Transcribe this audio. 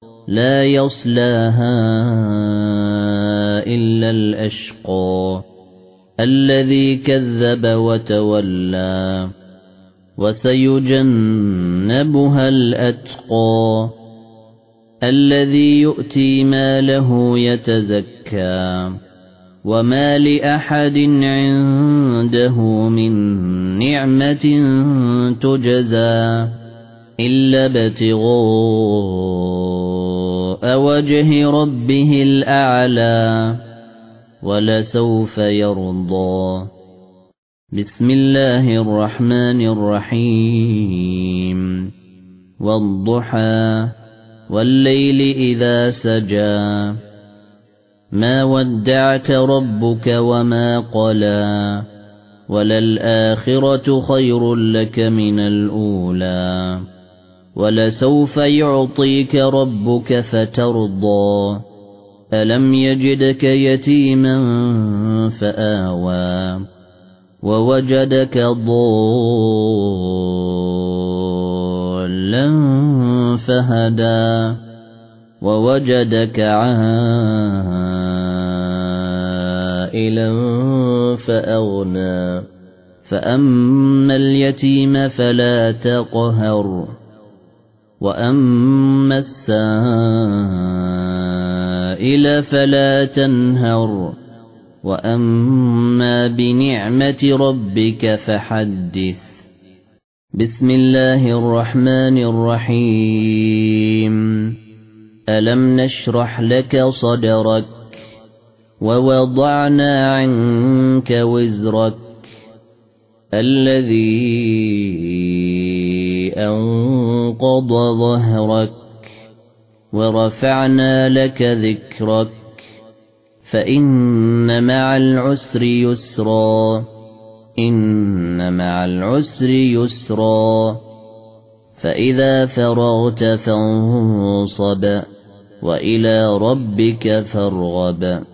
لا يصلاها إلا الأشقى الذي كذب وتولى وسيجنبها الأتقى الذي يؤتي ماله يتزكى وما لأحد عنده من نعمة تجزى إلا ابتغاء وجه ربه الأعلى ولسوف يرضى. بسم الله الرحمن الرحيم والضحى والليل إذا سجى ما ودعك ربك وما قلى وللآخرة خير لك من الأولى ولسوف يعطيك ربك فترضى ألم يجدك يتيما فآوى ووجدك ضالا فهدى ووجدك عائلا فأغنى فأما اليتيم فلا تقهر وأما السائل فلا تنهر وأما بنعمة ربك فحدث. بسم الله الرحمن الرحيم ألم نشرح لك صدرك ووضعنا عنك وزرك الذي أنقض ظهرك ورفعنا لك ذكرك فإن مع العسر يسرا إن مع العسر يسرا فإذا فرغت فانصب وإلى ربك فارغب.